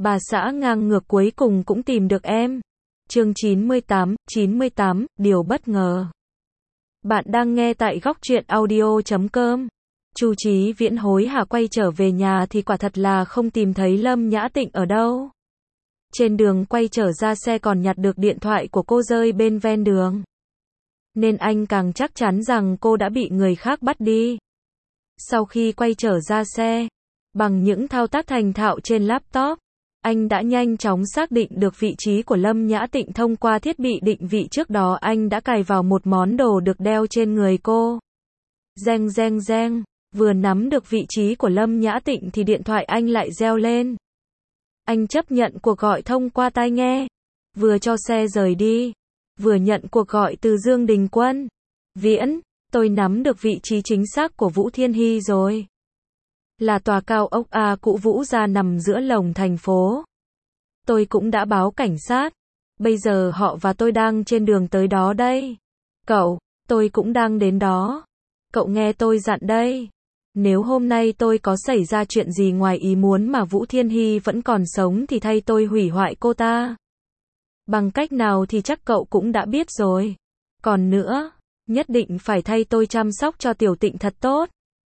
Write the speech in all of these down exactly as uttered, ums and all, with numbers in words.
Bà xã ngang ngược cuối cùng cũng tìm được em. Chương chín mươi tám, chín mươi tám, điều bất ngờ. Bạn đang nghe tại góc truyện audio chấm com. Chu Chí Viễn hối hả quay trở về nhà thì quả thật là không tìm thấy Lâm Nhã Tịnh ở đâu. Trên đường quay trở ra xe còn nhặt được điện thoại của cô rơi bên ven đường. Nên anh càng chắc chắn rằng cô đã bị người khác bắt đi. Sau khi quay trở ra xe, bằng những thao tác thành thạo trên laptop, anh đã nhanh chóng xác định được vị trí của Lâm Nhã Tịnh thông qua thiết bị định vị trước đó anh đã cài vào một món đồ được đeo trên người cô. Reng reng reng, vừa nắm được vị trí của Lâm Nhã Tịnh thì điện thoại anh lại reo lên. Anh chấp nhận cuộc gọi thông qua tai nghe, vừa cho xe rời đi, vừa nhận cuộc gọi từ Dương Đình Quân. Viễn, tôi nắm được vị trí chính xác của Vũ Thiên Hy rồi. Là tòa cao ốc A cũ Vũ Gia nằm giữa lồng thành phố. Tôi cũng đã báo cảnh sát. Bây giờ họ và tôi đang trên đường tới đó đây. Cậu, tôi cũng đang đến đó. Cậu nghe tôi dặn đây. Nếu hôm nay tôi có xảy ra chuyện gì ngoài ý muốn mà Vũ Thiên Hy vẫn còn sống thì thay tôi hủy hoại cô ta. Bằng cách nào thì chắc cậu cũng đã biết rồi. Còn nữa, nhất định phải thay tôi chăm sóc cho Tiểu Tịnh thật tốt.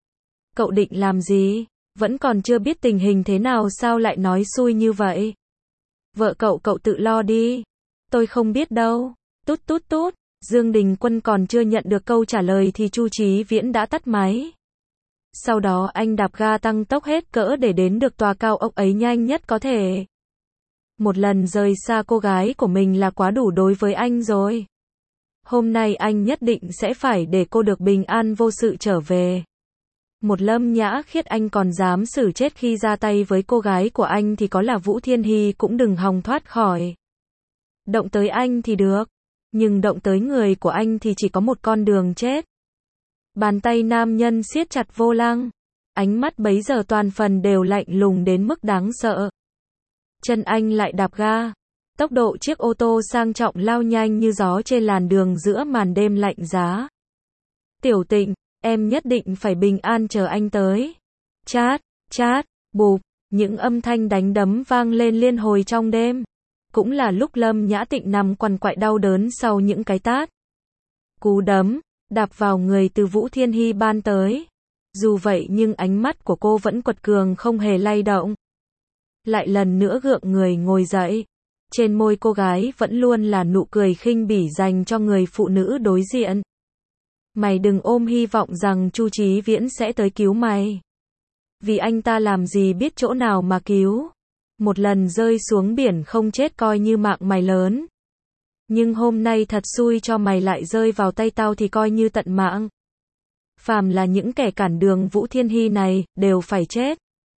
Cậu định làm gì? Vẫn còn chưa biết tình hình thế nào sao lại nói xui như vậy? Vợ cậu cậu tự lo đi. Tôi không biết đâu. Tút tút tút. Dương Đình Quân còn chưa nhận được câu trả lời thì Chu Chí Viễn đã tắt máy. Sau đó anh đạp ga tăng tốc hết cỡ để đến được tòa cao ốc ấy nhanh nhất có thể. Một lần rời xa cô gái của mình là quá đủ đối với anh rồi. Hôm nay anh nhất định sẽ phải để cô được bình an vô sự trở về. Một Lâm Nhã Khiết anh còn dám xử chết khi ra tay với cô gái của anh thì có là Vũ Thiên Hy cũng đừng hòng thoát khỏi. Động tới anh thì được, nhưng động tới người của anh thì chỉ có một con đường chết. Bàn tay nam nhân siết chặt vô lăng, ánh mắt bấy giờ toàn phần đều lạnh lùng đến mức đáng sợ. Chân anh lại đạp ga, tốc độ chiếc ô tô sang trọng lao nhanh như gió trên làn đường giữa màn đêm lạnh giá. Tiểu Tịnh, em nhất định phải bình an chờ anh tới. Chát, chát, bụp, những âm thanh đánh đấm vang lên liên hồi trong đêm. Cũng là lúc Lâm Nhã Tịnh nằm quằn quại đau đớn sau những cái tát. Cú đấm, đạp vào người từ Vũ Thiên Hy ban tới. Dù vậy nhưng ánh mắt của cô vẫn quật cường không hề lay động. Lại lần nữa gượng người ngồi dậy. Trên môi cô gái vẫn luôn là nụ cười khinh bỉ dành cho người phụ nữ đối diện. Mày đừng ôm hy vọng rằng Chu Chí Viễn sẽ tới cứu mày. Vì anh ta làm gì biết chỗ nào mà cứu. Một lần rơi xuống biển không chết coi như mạng mày lớn. Nhưng hôm nay thật xui cho mày lại rơi vào tay tao thì coi như tận mạng. Phàm là những kẻ cản đường Vũ Thiên Hy này, đều phải chết.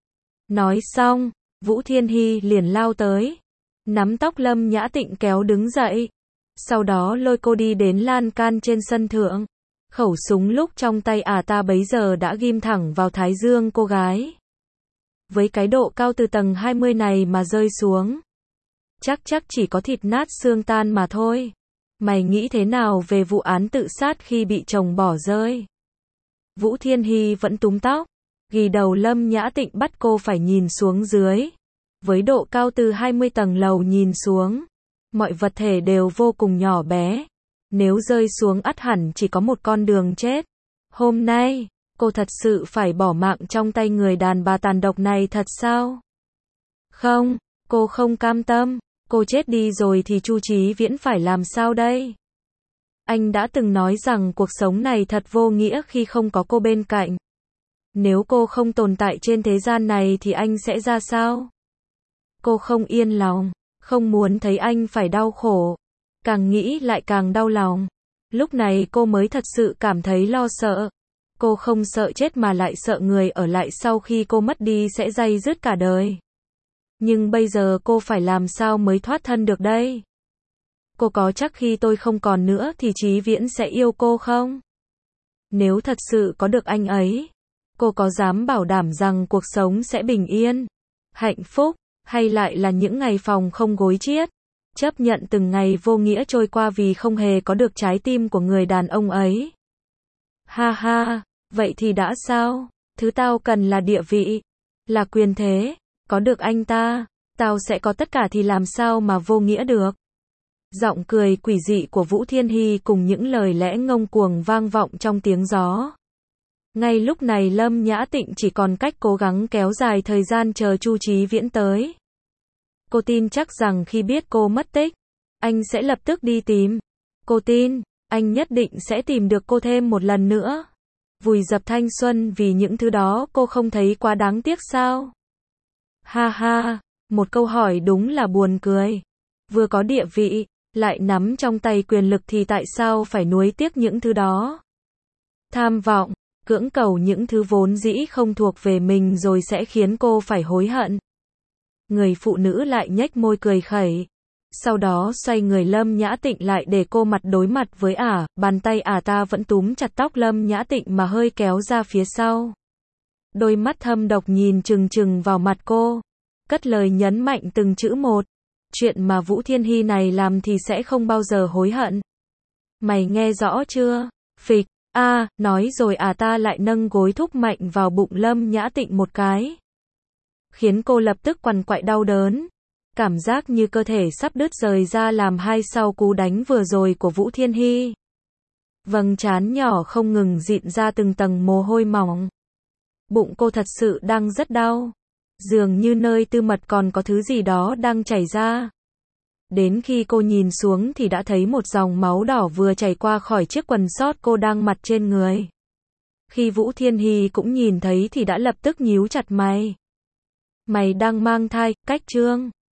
Nói xong, Vũ Thiên Hy liền lao tới. Nắm tóc Lâm Nhã Tịnh kéo đứng dậy. Sau đó lôi cô đi đến lan can trên sân thượng. Khẩu súng lúc trong tay à ta bấy giờ đã ghim thẳng vào thái dương cô gái. Với cái độ cao từ tầng hai mươi này mà rơi xuống, chắc chắc chỉ có thịt nát xương tan mà thôi. Mày nghĩ thế nào về vụ án tự sát khi bị chồng bỏ rơi? Vũ Thiên Hy vẫn túm tóc, ghi đầu Lâm Nhã Tịnh bắt cô phải nhìn xuống dưới. Với độ cao từ hai mươi tầng lầu nhìn xuống, mọi vật thể đều vô cùng nhỏ bé. Nếu rơi xuống ắt hẳn chỉ có một con đường chết. Hôm nay, cô thật sự phải bỏ mạng trong tay người đàn bà tàn độc này thật sao? Không, cô không cam tâm. Cô chết đi rồi thì Chu Chí Viễn phải làm sao đây? Anh đã từng nói rằng cuộc sống này thật vô nghĩa khi không có cô bên cạnh. Nếu cô không tồn tại trên thế gian này thì anh sẽ ra sao? Cô không yên lòng, không muốn thấy anh phải đau khổ. Càng nghĩ lại càng đau lòng. Lúc này cô mới thật sự cảm thấy lo sợ. Cô không sợ chết mà lại sợ người ở lại sau khi cô mất đi sẽ day dứt cả đời. Nhưng bây giờ cô phải làm sao mới thoát thân được đây? Cô có chắc khi tôi không còn nữa thì Chí Viễn sẽ yêu cô không? Nếu thật sự có được anh ấy, cô có dám bảo đảm rằng cuộc sống sẽ bình yên, hạnh phúc, hay lại là những ngày phòng không gối chiết? Chấp nhận từng ngày vô nghĩa trôi qua vì không hề có được trái tim của người đàn ông ấy. Ha ha, vậy thì đã sao? Thứ tao cần là địa vị, là quyền thế, có được anh ta, Tao sẽ có tất cả thì làm sao mà vô nghĩa được. Giọng cười quỷ dị của Vũ Thiên Hy cùng những lời lẽ ngông cuồng vang vọng trong tiếng gió. Ngay lúc này Lâm Nhã Tịnh chỉ còn cách cố gắng kéo dài thời gian chờ Chu Chí Viễn tới. Cô tin chắc rằng khi biết cô mất tích, anh sẽ lập tức đi tìm. Cô tin, anh nhất định sẽ tìm được cô thêm một lần nữa. Vùi dập thanh xuân vì những thứ đó cô không thấy quá đáng tiếc sao? Ha ha, một câu hỏi đúng là buồn cười. Vừa có địa vị, lại nắm trong tay quyền lực thì tại sao phải nuối tiếc những thứ đó? Tham vọng, cưỡng cầu những thứ vốn dĩ không thuộc về mình rồi sẽ khiến cô phải hối hận. Người phụ nữ lại nhếch môi cười khẩy. Sau đó xoay người Lâm Nhã Tịnh lại để cô mặt đối mặt với ả, bàn tay ả ta vẫn túm chặt tóc Lâm Nhã Tịnh mà hơi kéo ra phía sau. Đôi mắt thâm độc nhìn chừng chừng vào mặt cô, cất lời nhấn mạnh từng chữ một. Chuyện mà Vũ Thiên Hy này làm thì sẽ không bao giờ hối hận. Mày nghe rõ chưa? Phịch, a, à, nói rồi ả ta lại nâng gối thúc mạnh vào bụng Lâm Nhã Tịnh một cái. Khiến cô lập tức quằn quại đau đớn. Cảm giác như cơ thể sắp đứt rời ra làm hai sau cú đánh vừa rồi của Vũ Thiên Hy. Vầng trán nhỏ không ngừng dịn ra từng tầng mồ hôi mỏng. Bụng cô thật sự đang rất đau. Dường như nơi tư mật còn có thứ gì đó đang chảy ra. Đến khi cô nhìn xuống thì đã thấy một dòng máu đỏ vừa chảy qua khỏi chiếc quần sót cô đang mặc trên người. Khi Vũ Thiên Hy cũng nhìn thấy thì đã lập tức nhíu chặt mày. Mày đang mang thai, Cách Trương.